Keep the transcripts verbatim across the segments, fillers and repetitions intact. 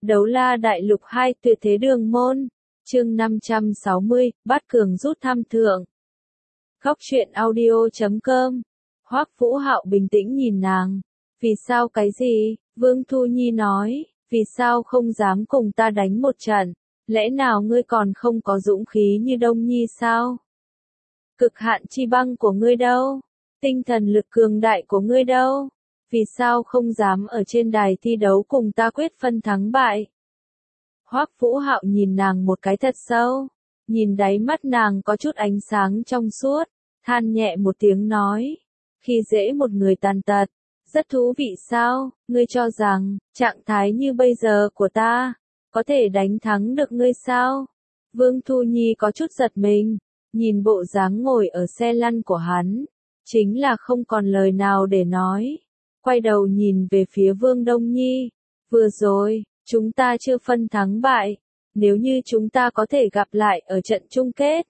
Đấu La Đại Lục hai Tuyệt Thế Đường Môn, chương năm trăm sáu mươi, Bát Cường rút thăm thượng. Góc truyện audio chấm com. Hoắc Vũ Hạo bình tĩnh nhìn nàng. Vì sao cái gì? Vương Thu Nhi nói, vì sao không dám cùng ta đánh một trận? Lẽ nào ngươi còn không có dũng khí như Đông Nhi sao? Cực hạn chi băng của ngươi đâu? Tinh thần lực cường đại của ngươi đâu? Vì sao không dám ở trên đài thi đấu cùng ta quyết phân thắng bại? Hoắc Vũ Hạo nhìn nàng một cái thật sâu, nhìn đáy mắt nàng có chút ánh sáng trong suốt, than nhẹ một tiếng nói, khi dễ một người tàn tật, rất thú vị sao? Ngươi cho rằng, trạng thái như bây giờ của ta, có thể đánh thắng được ngươi sao? Vương Thu Nhi có chút giật mình, nhìn bộ dáng ngồi ở xe lăn của hắn, chính là không còn lời nào để nói. Quay đầu nhìn về phía Vương Đông Nhi, vừa rồi, chúng ta chưa phân thắng bại, nếu như chúng ta có thể gặp lại ở trận chung kết.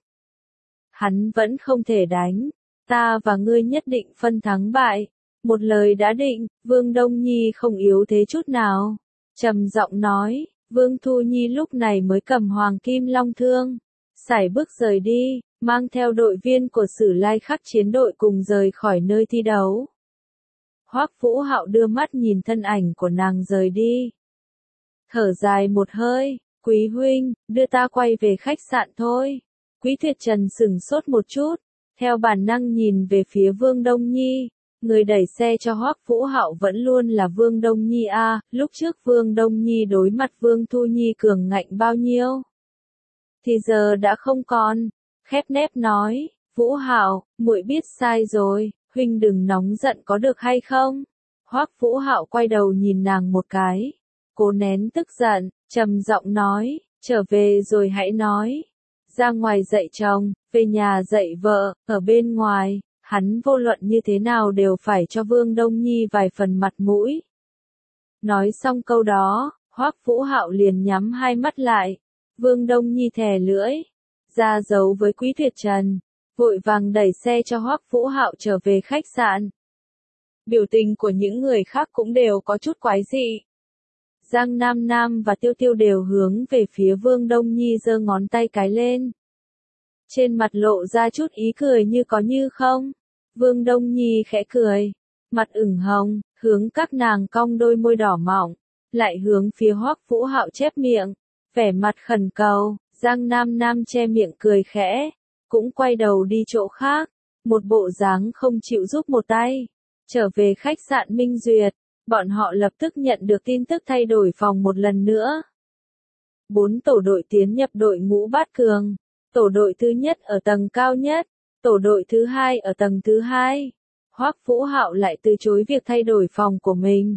Hắn vẫn không thể đánh, ta và ngươi nhất định phân thắng bại, một lời đã định. Vương Đông Nhi không yếu thế chút nào, trầm giọng nói. Vương Thu Nhi lúc này mới cầm Hoàng Kim Long Thương, sải bước rời đi, mang theo đội viên của Sử Lai Khắc chiến đội cùng rời khỏi nơi thi đấu. Hoắc Vũ Hạo đưa mắt nhìn thân ảnh của nàng rời đi. Thở dài một hơi, Quý huynh, đưa ta quay về khách sạn thôi. Quý Tuyệt Trần sững sốt một chút, theo bản năng nhìn về phía Vương Đông Nhi. Người đẩy xe cho Hoắc Vũ Hạo vẫn luôn là Vương Đông Nhi a, à, lúc trước Vương Đông Nhi đối mặt Vương Thu Nhi cường ngạnh bao nhiêu, thì giờ đã không còn. Khép nép nói, Vũ Hạo, muội biết sai rồi, huynh đừng nóng giận có được hay không? Hoắc Vũ Hạo quay đầu nhìn nàng một cái, cố nén tức giận, trầm giọng nói, trở về rồi hãy nói. Ra ngoài dạy chồng, về nhà dạy vợ, ở bên ngoài, hắn vô luận như thế nào đều phải cho Vương Đông Nhi vài phần mặt mũi. Nói xong câu đó, Hoắc Vũ Hạo liền nhắm hai mắt lại. Vương Đông Nhi thè lưỡi, ra dấu với Quý Tuyệt Trần, vội vàng đẩy xe cho Hoắc Vũ Hạo trở về khách sạn. Biểu tình của những người khác cũng đều có chút quái dị. Giang Nam Nam và Tiêu Tiêu đều hướng về phía Vương Đông Nhi giơ ngón tay cái lên. Trên mặt lộ ra chút ý cười như có như không. Vương Đông Nhi khẽ cười, mặt ửng hồng, hướng các nàng cong đôi môi đỏ mọng, lại hướng phía Hoắc Vũ Hạo chép miệng, vẻ mặt khẩn cầu. Giang Nam Nam che miệng cười khẽ, cũng quay đầu đi chỗ khác, một bộ dáng không chịu giúp một tay. Trở về khách sạn Minh Duyệt, bọn họ lập tức nhận được tin tức thay đổi phòng một lần nữa. Bốn tổ đội tiến nhập đội ngũ Bát Cường. Tổ đội thứ nhất ở tầng cao nhất, tổ đội thứ hai ở tầng thứ hai. Hoắc Vũ Hạo lại từ chối việc thay đổi phòng của mình.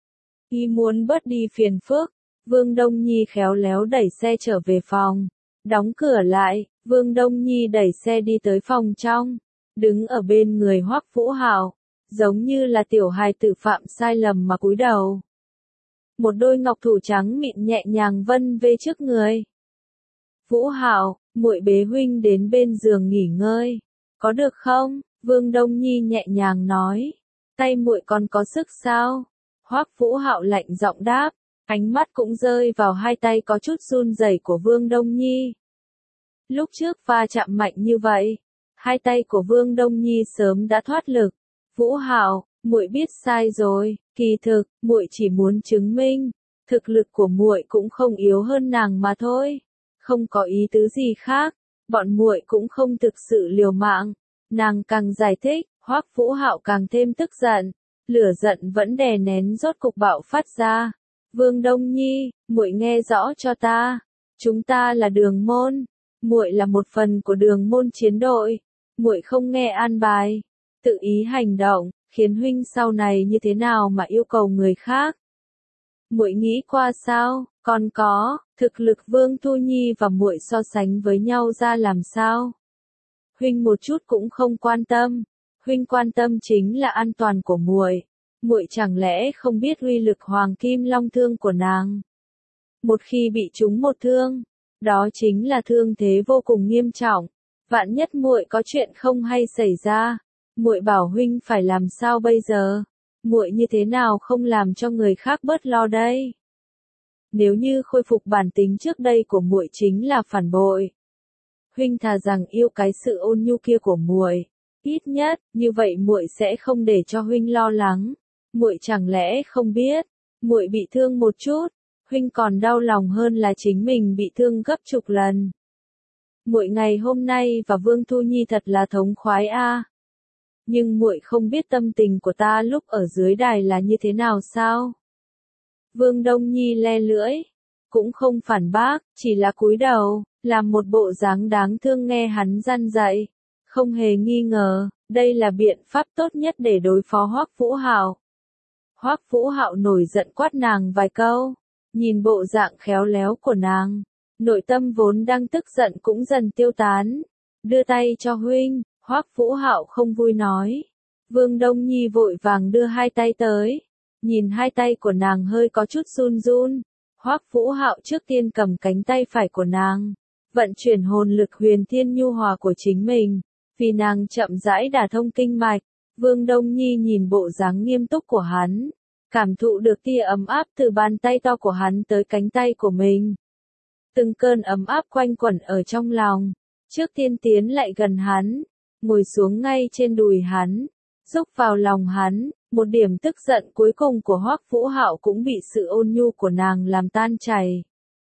Y muốn bớt đi phiền phức, Vương Đông Nhi khéo léo đẩy xe trở về phòng, đóng cửa lại. Vương Đông Nhi đẩy xe đi tới phòng trong, đứng ở bên người Hoắc Vũ Hạo, giống như là tiểu hài tử phạm sai lầm mà cúi đầu. Một đôi ngọc thủ trắng mịn nhẹ nhàng vân về trước người. Vũ Hạo, muội bế huynh đến bên giường nghỉ ngơi, có được không? Vương Đông Nhi nhẹ nhàng nói. Tay muội còn có sức sao? Hoắc Vũ Hạo lạnh giọng đáp, ánh mắt cũng rơi vào hai tay có chút run rẩy của Vương Đông Nhi. Lúc trước va chạm mạnh như vậy, hai tay của Vương Đông Nhi sớm đã thoát lực. Vũ Hạo, muội biết sai rồi, kỳ thực, muội chỉ muốn chứng minh, thực lực của muội cũng không yếu hơn nàng mà thôi. Không có ý tứ gì khác, bọn muội cũng không thực sự liều mạng. Nàng càng giải thích, Hoắc Vũ Hạo càng thêm tức giận, lửa giận vẫn đè nén rốt cục bạo phát ra. Vương Đông Nhi, muội nghe rõ cho ta, chúng ta là Đường Môn, muội là một phần của Đường Môn chiến đội, muội không nghe an bài, tự ý hành động, khiến huynh sau này như thế nào mà yêu cầu người khác. Muội nghĩ qua sao? Còn có, thực lực Vương Thu Nhi và muội so sánh với nhau ra làm sao? Huynh một chút cũng không quan tâm, huynh quan tâm chính là an toàn của muội. Muội chẳng lẽ không biết uy lực Hoàng Kim Long Thương của nàng? Một khi bị trúng một thương, đó chính là thương thế vô cùng nghiêm trọng. Vạn nhất muội có chuyện không hay xảy ra, muội bảo huynh phải làm sao bây giờ? Muội như thế nào không làm cho người khác bớt lo đây? Nếu như khôi phục bản tính trước đây của muội chính là phản bội. Huynh thà rằng yêu cái sự ôn nhu kia của muội, ít nhất như vậy muội sẽ không để cho huynh lo lắng. Muội chẳng lẽ không biết, muội bị thương một chút, huynh còn đau lòng hơn là chính mình bị thương gấp chục lần. Muội ngày hôm nay và Vương Thu Nhi thật là thống khoái a. À. Nhưng muội không biết tâm tình của ta lúc ở dưới đài là như thế nào sao? Vương Đông Nhi le lưỡi, cũng không phản bác, chỉ là cúi đầu, làm một bộ dáng đáng thương nghe hắn răn dạy. Không hề nghi ngờ, đây là biện pháp tốt nhất để đối phó Hoắc Vũ Hạo. Hoắc Vũ Hạo nổi giận quát nàng vài câu, nhìn bộ dạng khéo léo của nàng, nội tâm vốn đang tức giận cũng dần tiêu tán. Đưa tay cho huynh, Hoắc Vũ Hạo không vui nói. Vương Đông Nhi vội vàng đưa hai tay tới, nhìn hai tay của nàng hơi có chút run run. Hoắc Vũ Hạo trước tiên cầm cánh tay phải của nàng, vận chuyển hồn lực huyền thiên nhu hòa của chính mình, vì nàng chậm rãi đả thông kinh mạch. Vương Đông Nhi nhìn bộ dáng nghiêm túc của hắn, cảm thụ được tia ấm áp từ bàn tay to của hắn tới cánh tay của mình. Từng cơn ấm áp quanh quẩn ở trong lòng, trước tiên tiến lại gần hắn, ngồi xuống ngay trên đùi hắn, rúc vào lòng hắn. Một điểm tức giận cuối cùng của Hoắc Vũ Hạo cũng bị sự ôn nhu của nàng làm tan chảy.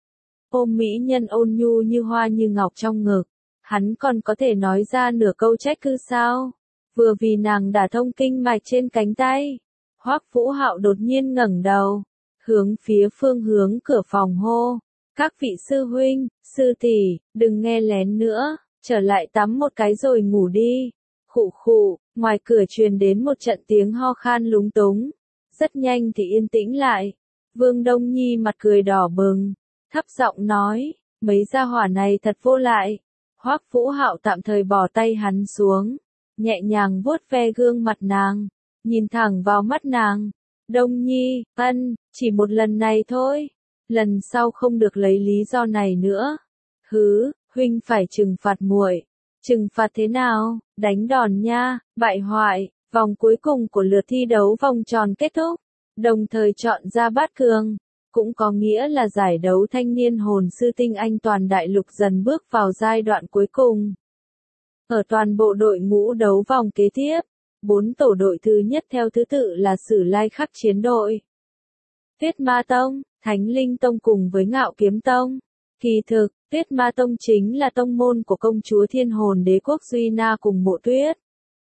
Ôm mỹ nhân ôn nhu như hoa như ngọc trong ngực, hắn còn có thể nói ra nửa câu trách cứ sao? Vừa vì nàng đả thông kinh mạch trên cánh tay, Hoắc Vũ Hạo đột nhiên ngẩng đầu, hướng phía phương hướng cửa phòng hô: "Các vị sư huynh, sư tỷ, đừng nghe lén nữa, trở lại tắm một cái rồi ngủ đi." Khụ khụ, ngoài cửa truyền đến một trận tiếng ho khan lúng túng. Rất nhanh thì yên tĩnh lại. Vương Đông Nhi mặt cười đỏ bừng, thấp giọng nói, mấy gia hỏa này thật vô lại. Hoắc Vũ Hạo tạm thời bỏ tay hắn xuống, nhẹ nhàng vuốt ve gương mặt nàng, nhìn thẳng vào mắt nàng. Đông Nhi, ân, chỉ một lần này thôi, lần sau không được lấy lý do này nữa. Hứ, huynh phải trừng phạt muội. Trừng phạt thế nào? Đánh đòn nha, bại hoại. Vòng cuối cùng của lượt thi đấu vòng tròn kết thúc, đồng thời chọn ra bát cường, cũng có nghĩa là giải đấu thanh niên hồn sư tinh anh toàn đại lục dần bước vào giai đoạn cuối cùng. Ở toàn bộ đội ngũ đấu vòng kế tiếp, bốn tổ đội thứ nhất theo thứ tự là Sử Lai Khắc Chiến đội, Tuyết Ma Tông, Thánh Linh Tông cùng với Ngạo Kiếm Tông. Kỳ thực, Tuyết Ma Tông chính là tông môn của công chúa Thiên Hồn Đế quốc Duy Na cùng Mộ Tuyết.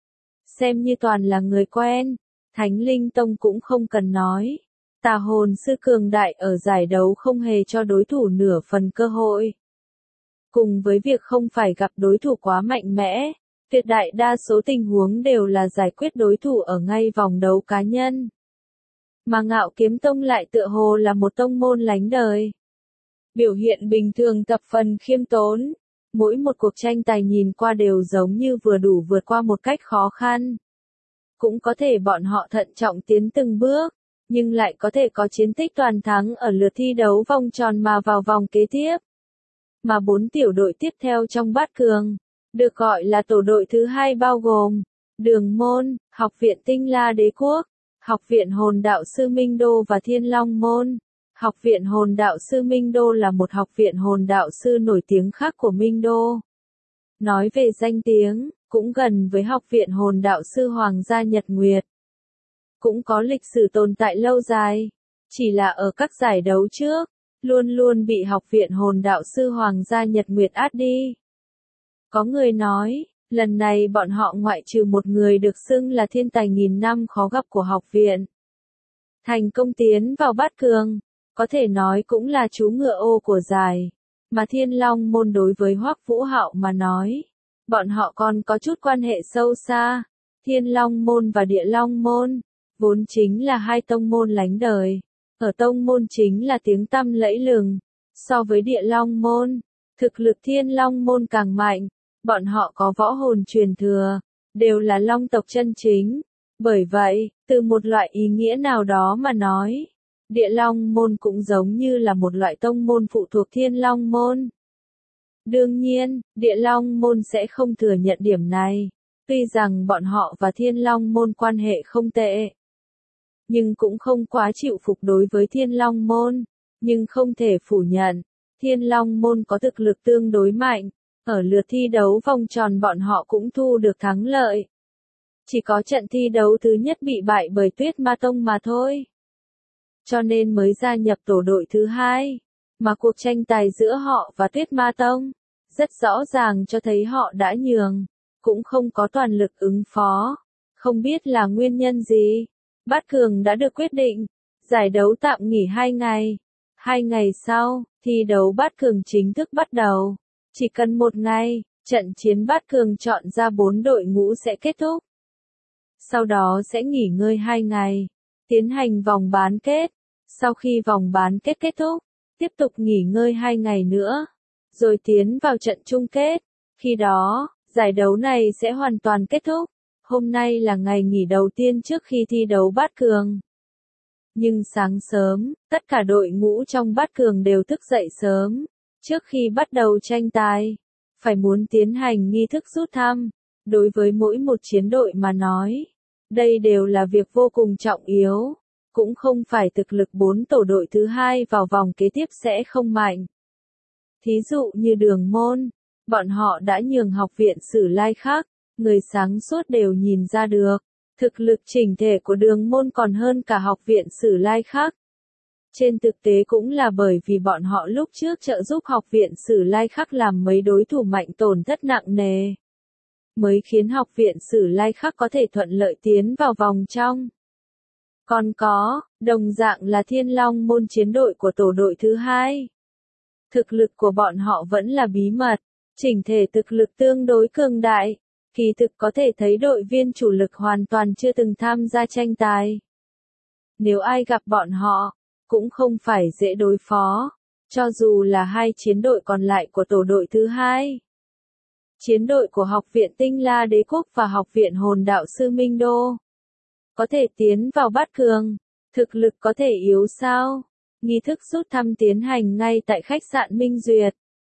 Xem như toàn là người quen, Thánh Linh Tông cũng không cần nói. Tà hồn sư cường đại ở giải đấu không hề cho đối thủ nửa phần cơ hội. Cùng với việc không phải gặp đối thủ quá mạnh mẽ, tuyệt đại đa số tình huống đều là giải quyết đối thủ ở ngay vòng đấu cá nhân. Mà Ngạo Kiếm Tông lại tựa hồ là một tông môn lánh đời. Biểu hiện bình thường thập phần khiêm tốn. Mỗi một cuộc tranh tài nhìn qua đều giống như vừa đủ vượt qua một cách khó khăn. Cũng có thể bọn họ thận trọng tiến từng bước, nhưng lại có thể có chiến tích toàn thắng ở lượt thi đấu vòng tròn mà vào vòng kế tiếp. Mà bốn tiểu đội tiếp theo trong bát cường, được gọi là tổ đội thứ hai bao gồm Đường Môn, Học viện Tinh La Đế Quốc, Học viện Hồn Đạo Sư Minh Đô và Thiên Long Môn. Học viện Hồn Đạo Sư Minh Đô là một học viện hồn đạo sư nổi tiếng khác của Minh Đô. Nói về danh tiếng, cũng gần với Học viện Hồn Đạo Sư Hoàng gia Nhật Nguyệt. Cũng có lịch sử tồn tại lâu dài, chỉ là ở các giải đấu trước, luôn luôn bị Học viện Hồn Đạo Sư Hoàng gia Nhật Nguyệt át đi. Có người nói, lần này bọn họ ngoại trừ một người được xưng là thiên tài nghìn năm khó gặp của học viện, thành công tiến vào bát cường. Có thể nói cũng là chú ngựa ô của giải, mà Thiên Long Môn đối với Hoắc Vũ Hạo mà nói, bọn họ còn có chút quan hệ sâu xa. Thiên Long Môn và Địa Long Môn, vốn chính là hai tông môn lánh đời, ở tông môn chính là tiếng tăm lẫy lừng. So với Địa Long Môn, thực lực Thiên Long Môn càng mạnh, bọn họ có võ hồn truyền thừa, đều là long tộc chân chính. Bởi vậy, từ một loại ý nghĩa nào đó mà nói, Địa Long Môn cũng giống như là một loại tông môn phụ thuộc Thiên Long Môn. Đương nhiên, Địa Long Môn sẽ không thừa nhận điểm này, tuy rằng bọn họ và Thiên Long Môn quan hệ không tệ, nhưng cũng không quá chịu phục đối với Thiên Long Môn. Nhưng không thể phủ nhận, Thiên Long Môn có thực lực tương đối mạnh, ở lượt thi đấu vòng tròn bọn họ cũng thu được thắng lợi. Chỉ có trận thi đấu thứ nhất bị bại bởi Tuyết Ma Tông mà thôi. Cho nên mới gia nhập tổ đội thứ hai, mà cuộc tranh tài giữa họ và Tuyết Ma Tông, rất rõ ràng cho thấy họ đã nhường, cũng không có toàn lực ứng phó. Không biết là nguyên nhân gì, Bát Cường đã được quyết định, giải đấu tạm nghỉ hai ngày. Hai ngày sau, thi đấu Bát Cường chính thức bắt đầu. Chỉ cần một ngày, trận chiến Bát Cường chọn ra bốn đội ngũ sẽ kết thúc. Sau đó sẽ nghỉ ngơi hai ngày, tiến hành vòng bán kết. Sau khi vòng bán kết kết thúc, tiếp tục nghỉ ngơi hai ngày nữa, rồi tiến vào trận chung kết. Khi đó, giải đấu này sẽ hoàn toàn kết thúc. Hôm nay là ngày nghỉ đầu tiên trước khi thi đấu Bát Cường. Nhưng sáng sớm, tất cả đội ngũ trong Bát Cường đều thức dậy sớm. Trước khi bắt đầu tranh tài, phải muốn tiến hành nghi thức rút thăm. Đối với mỗi một chiến đội mà nói, đây đều là việc vô cùng trọng yếu. Cũng không phải thực lực bốn tổ đội thứ hai vào vòng kế tiếp sẽ không mạnh. Thí dụ như Đường Môn, bọn họ đã nhường Học viện Sử Lai Khắc, người sáng suốt đều nhìn ra được, thực lực chỉnh thể của Đường Môn còn hơn cả Học viện Sử Lai Khắc. Trên thực tế cũng là bởi vì bọn họ lúc trước trợ giúp Học viện Sử Lai Khắc làm mấy đối thủ mạnh tổn thất nặng nề, mới khiến Học viện Sử Lai Khắc có thể thuận lợi tiến vào vòng trong. Còn có, đồng dạng là Thiên Long Môn chiến đội của tổ đội thứ hai. Thực lực của bọn họ vẫn là bí mật, chỉnh thể thực lực tương đối cường đại, kỳ thực có thể thấy đội viên chủ lực hoàn toàn chưa từng tham gia tranh tài. Nếu ai gặp bọn họ, cũng không phải dễ đối phó, cho dù là hai chiến đội còn lại của tổ đội thứ hai. Chiến đội của Học viện Tinh La Đế Quốc và Học viện Hồn Đạo Sư Minh Đô có thể tiến vào Bát Cường, thực lực có thể yếu sao? Nghi thức rút thăm tiến hành ngay tại khách sạn Minh Duyệt.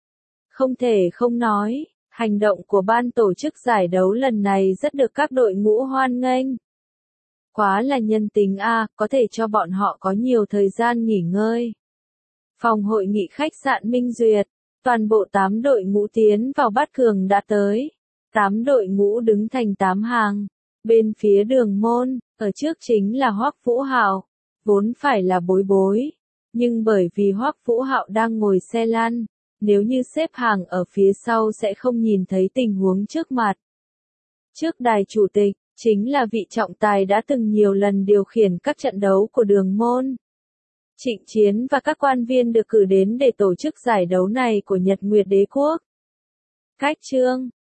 Không thể không nói, hành động của ban tổ chức giải đấu lần này rất được các đội ngũ hoan nghênh. Quá là nhân tính a, có thể cho bọn họ có nhiều thời gian nghỉ ngơi. Phòng hội nghị khách sạn Minh Duyệt, toàn bộ tám đội ngũ tiến vào Bát Cường đã tới. tám đội ngũ đứng thành tám hàng. Bên phía Đường Môn, ở trước chính là Hoắc Vũ Hạo, vốn phải là Bối Bối, nhưng bởi vì Hoắc Vũ Hạo đang ngồi xe lăn, nếu như xếp hàng ở phía sau sẽ không nhìn thấy tình huống trước mặt. Trước đài chủ tịch, chính là vị trọng tài đã từng nhiều lần điều khiển các trận đấu của Đường Môn. Trịnh Chiến và các quan viên được cử đến để tổ chức giải đấu này của Nhật Nguyệt Đế Quốc. Cách chương